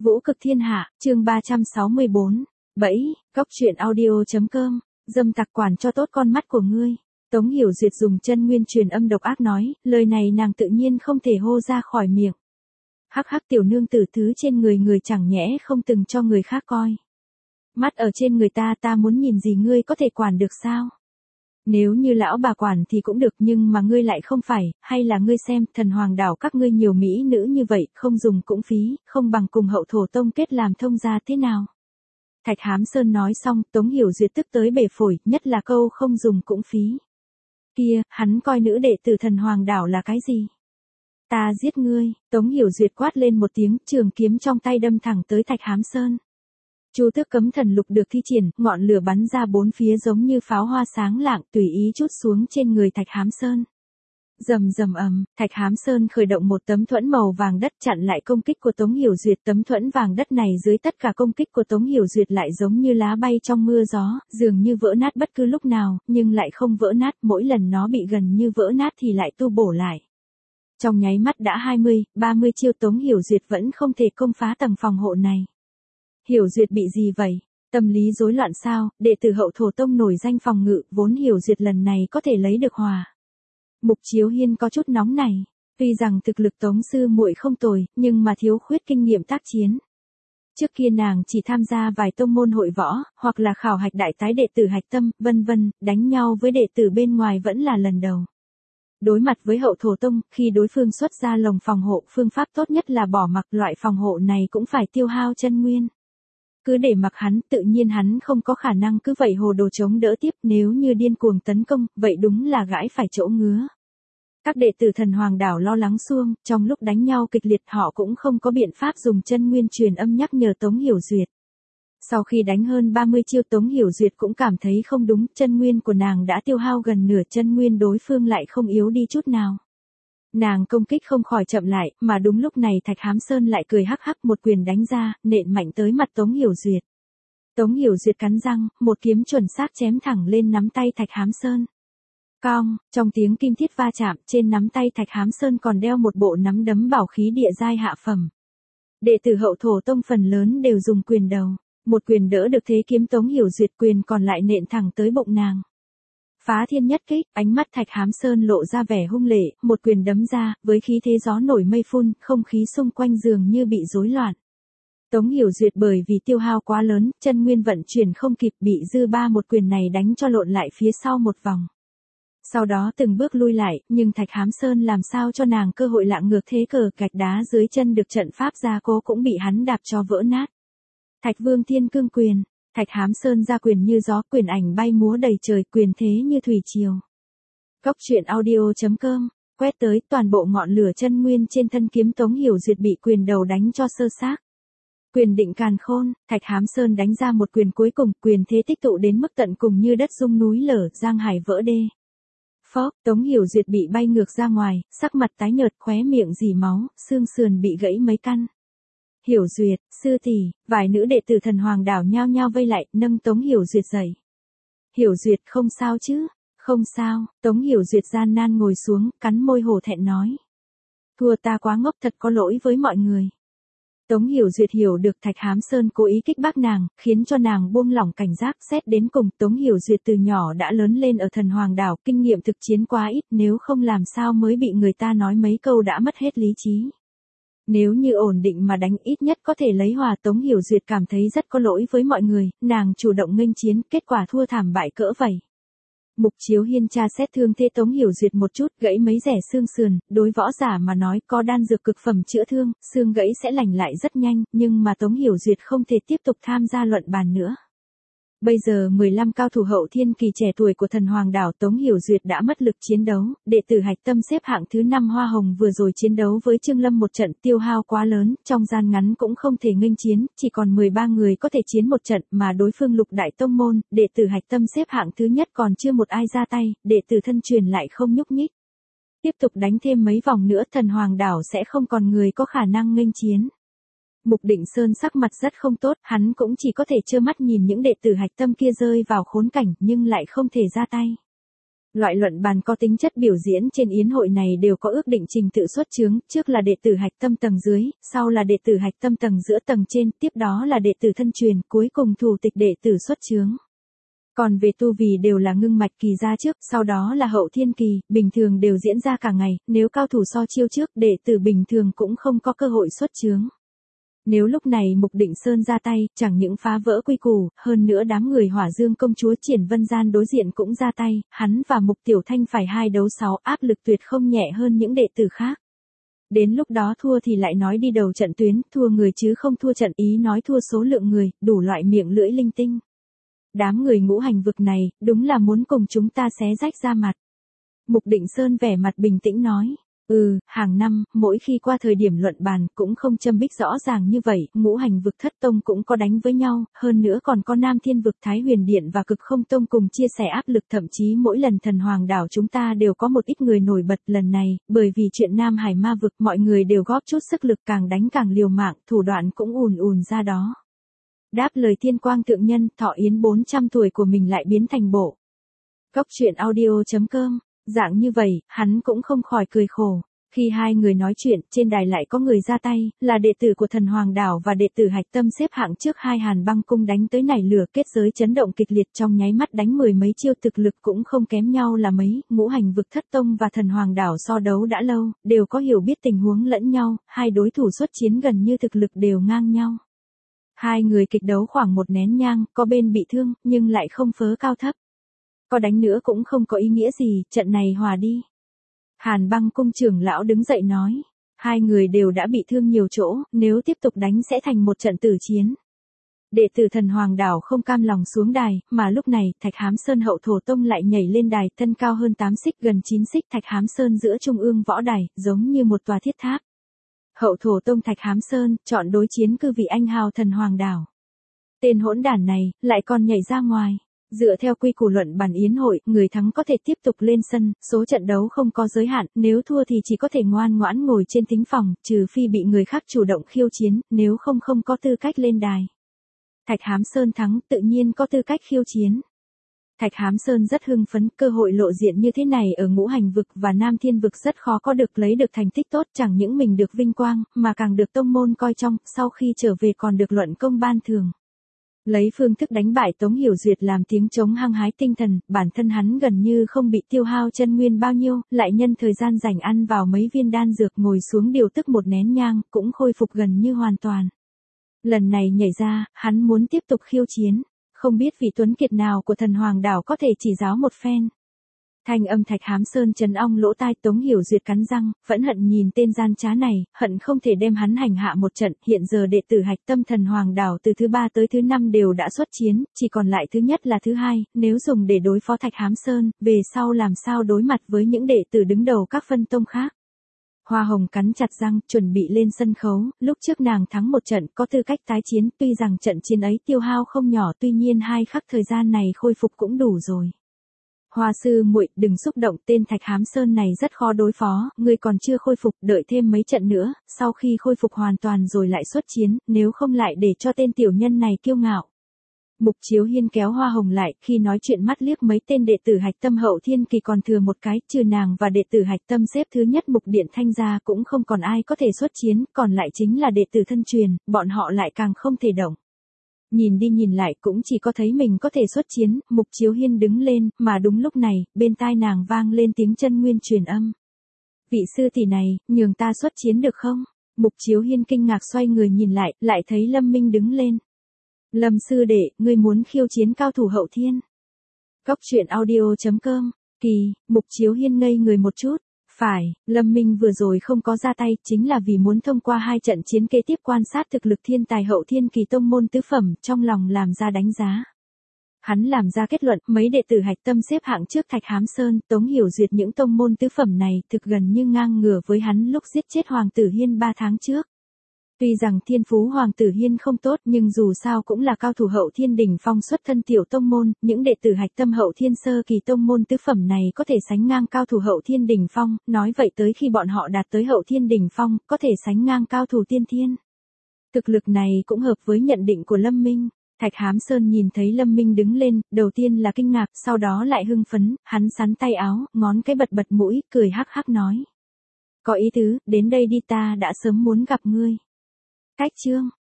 Vũ cực thiên hạ, chương 364. Bẫy, góc truyện audio.com. Dâm tặc quản cho tốt con mắt của ngươi. Tống Hiểu Duyệt dùng chân nguyên truyền âm độc ác nói, lời này nàng tự nhiên không thể hô ra khỏi miệng. Hắc hắc tiểu nương tử thứ trên người người chẳng nhẽ không từng cho người khác coi. Mắt ở trên người ta muốn nhìn gì ngươi có thể quản được sao? Nếu như lão bà quản thì cũng được nhưng mà ngươi lại không phải, hay là ngươi xem thần hoàng đảo các ngươi nhiều mỹ nữ như vậy, không dùng cũng phí, không bằng cùng hậu thổ tông kết làm thông gia thế nào? Thạch Hám Sơn nói xong, Tống Hiểu Duyệt tức tới bể phổi, nhất là câu không dùng cũng phí. Kia, hắn coi nữ đệ tử thần hoàng đảo là cái gì? Ta giết ngươi, Tống Hiểu Duyệt quát lên một tiếng, trường kiếm trong tay đâm thẳng tới Thạch Hám Sơn. Chu tước cấm thần lục được thi triển, ngọn lửa bắn ra bốn phía giống như pháo hoa sáng lạng, tùy ý trút xuống trên người Thạch Hám Sơn. Rầm rầm ầm, Thạch Hám Sơn khởi động một tấm thuẫn màu vàng đất chặn lại công kích của Tống Hiểu Duyệt. Tấm thuẫn vàng đất này dưới tất cả công kích của Tống Hiểu Duyệt lại giống như lá bay trong mưa gió, dường như vỡ nát bất cứ lúc nào, nhưng lại không vỡ nát, mỗi lần nó bị gần như vỡ nát thì lại tu bổ lại. Trong nháy mắt đã 20, 30 chiêu Tống Hiểu Duyệt vẫn không thể công phá tầng phòng hộ này. Hiểu Duyệt bị gì vậy? Tâm lý rối loạn sao? Đệ tử hậu thổ tông nổi danh phòng ngự, vốn Hiểu Duyệt lần này có thể lấy được hòa. Mục Chiếu Hiên có chút nóng này, tuy rằng thực lực Tống sư muội không tồi, nhưng mà thiếu khuyết kinh nghiệm tác chiến. Trước kia nàng chỉ tham gia vài tông môn hội võ, hoặc là khảo hạch đại tái đệ tử hạch tâm, vân vân, đánh nhau với đệ tử bên ngoài vẫn là lần đầu. Đối mặt với hậu thổ tông, khi đối phương xuất ra lồng phòng hộ, phương pháp tốt nhất là bỏ mặc, loại phòng hộ này cũng phải tiêu hao chân nguyên. Cứ để mặc hắn, tự nhiên hắn không có khả năng cứ vậy hồ đồ chống đỡ tiếp, nếu như điên cuồng tấn công, vậy đúng là gãi phải chỗ ngứa. Các đệ tử thần hoàng đảo lo lắng xuông, trong lúc đánh nhau kịch liệt họ cũng không có biện pháp dùng chân nguyên truyền âm nhắc nhở Tống Hiểu Duyệt. Sau khi đánh hơn 30 chiêu Tống Hiểu Duyệt cũng cảm thấy không đúng, chân nguyên của nàng đã tiêu hao gần nửa, chân nguyên đối phương lại không yếu đi chút nào. Nàng công kích không khỏi chậm lại, mà đúng lúc này Thạch Hám Sơn lại cười hắc hắc một quyền đánh ra, nện mạnh tới mặt Tống Hiểu Duyệt. Tống Hiểu Duyệt cắn răng, một kiếm chuẩn xác chém thẳng lên nắm tay Thạch Hám Sơn. Cong, trong tiếng kim thiết va chạm, trên nắm tay Thạch Hám Sơn còn đeo một bộ nắm đấm bảo khí địa giai hạ phẩm. Đệ tử hậu thổ tông phần lớn đều dùng quyền đầu, một quyền đỡ được thế kiếm Tống Hiểu Duyệt, quyền còn lại nện thẳng tới bụng nàng. Phá thiên nhất kích, ánh mắt Thạch Hám Sơn lộ ra vẻ hung lệ, một quyền đấm ra, với khí thế gió nổi mây phun, không khí xung quanh dường như bị rối loạn. Tống Hiểu Duyệt bởi vì tiêu hao quá lớn, chân nguyên vận chuyển không kịp, bị dư ba một quyền này đánh cho lộn lại phía sau một vòng. Sau đó từng bước lui lại, nhưng Thạch Hám Sơn làm sao cho nàng cơ hội lạng ngược, thế cờ gạch đá dưới chân được trận pháp gia cố cũng bị hắn đạp cho vỡ nát. Thạch Vương Thiên Cương quyền. Thạch Hám Sơn ra quyền như gió, quyền ảnh bay múa đầy trời, quyền thế như thủy triều. Góc truyện audio.com, quét tới, toàn bộ ngọn lửa chân nguyên trên thân kiếm Tống Hiểu Duyệt bị quyền đầu đánh cho sơ xác. Quyền định càn khôn, Thạch Hám Sơn đánh ra một quyền cuối cùng, quyền thế tích tụ đến mức tận cùng như đất rung núi lở, giang hải vỡ đê. Phốc, Tống Hiểu Duyệt bị bay ngược ra ngoài, sắc mặt tái nhợt, khóe miệng rỉ máu, xương sườn bị gãy mấy căn. Hiểu Duyệt, sư tỷ, vài nữ đệ tử thần hoàng đảo nhao nhao vây lại, nâng Tống Hiểu Duyệt dậy. Hiểu Duyệt không sao chứ? Không sao, Tống Hiểu Duyệt gian nan ngồi xuống, cắn môi hổ thẹn nói. Thua ta quá ngốc, thật có lỗi với mọi người. Tống Hiểu Duyệt hiểu được Thạch Hám Sơn cố ý kích bác nàng, khiến cho nàng buông lỏng cảnh giác. Xét đến cùng, Tống Hiểu Duyệt từ nhỏ đã lớn lên ở thần hoàng đảo, kinh nghiệm thực chiến quá ít, nếu không làm sao mới bị người ta nói mấy câu đã mất hết lý trí. Nếu như ổn định mà đánh, ít nhất có thể lấy hòa. Tống Hiểu Duyệt cảm thấy rất có lỗi với mọi người, nàng chủ động nghênh chiến, kết quả thua thảm bại cỡ vậy. Mục Chiếu Hiên tra xét thương thế Tống Hiểu Duyệt một chút, gãy mấy rẻ xương sườn, đối võ giả mà nói có đan dược cực phẩm chữa thương, xương gãy sẽ lành lại rất nhanh, nhưng mà Tống Hiểu Duyệt không thể tiếp tục tham gia luận bàn nữa. Bây giờ 15 cao thủ hậu thiên kỳ trẻ tuổi của thần hoàng đảo Tống Hiểu Duyệt đã mất lực chiến đấu, đệ tử hạch tâm xếp hạng thứ 5 Hoa Hồng vừa rồi chiến đấu với Trương Lâm một trận tiêu hao quá lớn, trong gian ngắn cũng không thể nghênh chiến, chỉ còn 13 người có thể chiến một trận mà đối phương Lục đại tông môn, đệ tử hạch tâm xếp hạng thứ nhất còn chưa một ai ra tay, đệ tử thân truyền lại không nhúc nhích. Tiếp tục đánh thêm mấy vòng nữa thần hoàng đảo sẽ không còn người có khả năng nghênh chiến. Mục Định Sơn sắc mặt rất không tốt, hắn cũng chỉ có thể trơ mắt nhìn những đệ tử hạch tâm kia rơi vào khốn cảnh nhưng lại không thể ra tay. Loại luận bàn có tính chất biểu diễn trên yến hội này đều có ước định trình tự xuất chướng, trước là đệ tử hạch tâm tầng dưới, sau là đệ tử hạch tâm tầng giữa tầng trên, tiếp đó là đệ tử thân truyền, cuối cùng thủ tịch đệ tử xuất chướng. Còn về tu vì đều là ngưng mạch kỳ ra trước, sau đó là hậu thiên kỳ, bình thường đều diễn ra cả ngày, nếu cao thủ so chiêu trước, đệ tử bình thường cũng không có cơ hội xuất chướng. Nếu lúc này Mục Định Sơn ra tay, chẳng những phá vỡ quy củ, hơn nữa đám người Hỏa Dương công chúa Triển Vân Gian đối diện cũng ra tay, hắn và Mục Tiểu Thanh phải 2 đấu 6, áp lực tuyệt không nhẹ hơn những đệ tử khác. Đến lúc đó thua thì lại nói đi đầu trận tuyến, thua người chứ không thua trận, ý nói thua số lượng người, đủ loại miệng lưỡi linh tinh. Đám người ngũ hành vực này, đúng là muốn cùng chúng ta xé rách ra mặt. Mục Định Sơn vẻ mặt bình tĩnh nói. Hàng năm, mỗi khi qua thời điểm luận bàn, cũng không châm bích rõ ràng như vậy, ngũ hành vực thất tông cũng có đánh với nhau, hơn nữa còn có Nam Thiên vực Thái Huyền Điện và Cực Không Tông cùng chia sẻ áp lực, thậm chí mỗi lần Thần Hoàng đảo chúng ta đều có một ít người nổi bật. Lần này, bởi vì chuyện Nam Hải Ma vực, mọi người đều góp chút sức lực, càng đánh càng liều mạng, thủ đoạn cũng ùn ùn ra đó. Đáp lời Thiên Quang thượng nhân, thọ yến 400 tuổi của mình lại biến thành bộ. Cốc truyện audio.com. Dạng như vậy, hắn cũng không khỏi cười khổ. Khi hai người nói chuyện, trên đài lại có người ra tay, là đệ tử của Thần Hoàng đảo và đệ tử hạch tâm xếp hạng trước hai. Hàn Băng cung đánh tới nảy lửa, kết giới chấn động kịch liệt, trong nháy mắt đánh 10 mấy chiêu, thực lực cũng không kém nhau là mấy. Ngũ hành vực thất tông và Thần Hoàng đảo so đấu đã lâu, đều có hiểu biết tình huống lẫn nhau, hai đối thủ xuất chiến gần như thực lực đều ngang nhau. Hai người kịch đấu khoảng một nén nhang, có bên bị thương, nhưng lại không phớ cao thấp. Có đánh nữa cũng không có ý nghĩa gì, trận này hòa đi. Hàn Băng cung trưởng lão đứng dậy nói. Hai người đều đã bị thương nhiều chỗ, nếu tiếp tục đánh sẽ thành một trận tử chiến. Đệ tử Thần Hoàng đảo không cam lòng xuống đài, mà lúc này, Thạch Hám Sơn hậu thổ tông lại nhảy lên đài, thân cao hơn 8 xích gần 9 xích. Thạch Hám Sơn giữa trung ương võ đài, giống như một tòa thiết tháp. Hậu thổ tông Thạch Hám Sơn, chọn đối chiến cư vị anh hào Thần Hoàng đảo. Tên hỗn đản này, lại còn nhảy ra ngoài. Dựa theo quy củ luận bàn yến hội, người thắng có thể tiếp tục lên sân, số trận đấu không có giới hạn, nếu thua thì chỉ có thể ngoan ngoãn ngồi trên thính phòng, trừ phi bị người khác chủ động khiêu chiến, nếu không không có tư cách lên đài. Thạch Hám Sơn thắng, tự nhiên có tư cách khiêu chiến. Thạch Hám Sơn rất hưng phấn, cơ hội lộ diện như thế này ở ngũ hành vực và Nam Thiên vực rất khó có được, lấy được thành tích tốt, chẳng những mình được vinh quang, mà càng được tông môn coi trọng, sau khi trở về còn được luận công ban thưởng. Lấy phương thức đánh bại Tống Hiểu Duyệt làm tiếng chống hăng hái tinh thần, bản thân hắn gần như không bị tiêu hao chân nguyên bao nhiêu, lại nhân thời gian rảnh ăn vào mấy viên đan dược, ngồi xuống điều tức một nén nhang, cũng khôi phục gần như hoàn toàn. Lần này nhảy ra, hắn muốn tiếp tục khiêu chiến, không biết vị tuấn kiệt nào của Thần Hoàng đảo có thể chỉ giáo một phen. Thanh âm Thạch Hám Sơn trấn ong lỗ tai. Tống Hiểu Duyệt cắn răng, phẫn hận nhìn tên gian trá này, hận không thể đem hắn hành hạ một trận. Hiện giờ đệ tử hạch tâm Thần Hoàng đảo từ thứ 3 tới thứ 5 đều đã xuất chiến, chỉ còn lại thứ nhất là thứ 2, nếu dùng để đối phó Thạch Hám Sơn, về sau làm sao đối mặt với những đệ tử đứng đầu các phân tông khác. Hoa Hồng cắn chặt răng, chuẩn bị lên sân khấu, lúc trước nàng thắng một trận, có tư cách tái chiến, tuy rằng trận chiến ấy tiêu hao không nhỏ, tuy nhiên 2 khắc thời gian này khôi phục cũng đủ rồi. Hoa sư muội, đừng xúc động, tên Thạch Hám Sơn này rất khó đối phó, ngươi còn chưa khôi phục, đợi thêm mấy trận nữa, sau khi khôi phục hoàn toàn rồi lại xuất chiến, nếu không lại để cho tên tiểu nhân này kiêu ngạo. Mục Chiếu Hiên kéo Hoa Hồng lại, khi nói chuyện mắt liếc mấy tên đệ tử hạch tâm hậu thiên kỳ còn thừa một cái, trừ nàng và đệ tử hạch tâm xếp thứ nhất Mục Điện Thanh ra cũng không còn ai có thể xuất chiến, còn lại chính là đệ tử thân truyền, bọn họ lại càng không thể động. Nhìn đi nhìn lại cũng chỉ có thấy mình có thể xuất chiến, Mục Chiếu Hiên đứng lên, mà đúng lúc này, bên tai nàng vang lên tiếng chân nguyên truyền âm. Vị sư tỷ này, nhường ta xuất chiến được không? Mục Chiếu Hiên kinh ngạc xoay người nhìn lại thấy Lâm Minh đứng lên. Lâm sư đệ, ngươi muốn khiêu chiến cao thủ hậu thiên. Cốc truyện audio.com, Kỳ, Mục Chiếu Hiên ngây người một chút. Phải, Lâm Minh vừa rồi không có ra tay, chính là vì muốn thông qua 2 trận chiến kế tiếp quan sát thực lực thiên tài hậu thiên kỳ tông môn tứ phẩm, trong lòng làm ra đánh giá. Hắn làm ra kết luận, mấy đệ tử hạch tâm xếp hạng trước Thạch Hám Sơn, Tống Hiểu Duyệt những tông môn tứ phẩm này, thực gần như ngang ngửa với hắn lúc giết chết Hoàng tử Hiên 3 tháng trước. Tuy rằng thiên phú Hoàng tử Hiên không tốt, nhưng dù sao cũng là cao thủ hậu thiên đỉnh phong xuất thân tiểu tông môn, những đệ tử hạch tâm hậu thiên sơ kỳ tông môn tứ phẩm này có thể sánh ngang cao thủ hậu thiên đỉnh phong, nói vậy tới khi bọn họ đạt tới hậu thiên đỉnh phong, có thể sánh ngang cao thủ tiên thiên. Thực lực này cũng hợp với nhận định của Lâm Minh. Thạch Hám Sơn nhìn thấy Lâm Minh đứng lên, đầu tiên là kinh ngạc, sau đó lại hưng phấn, hắn sắn tay áo, ngón cái bật mũi, cười hắc hắc nói. Có ý tứ, đến đây đi, ta đã sớm muốn gặp ngươi. Cách chương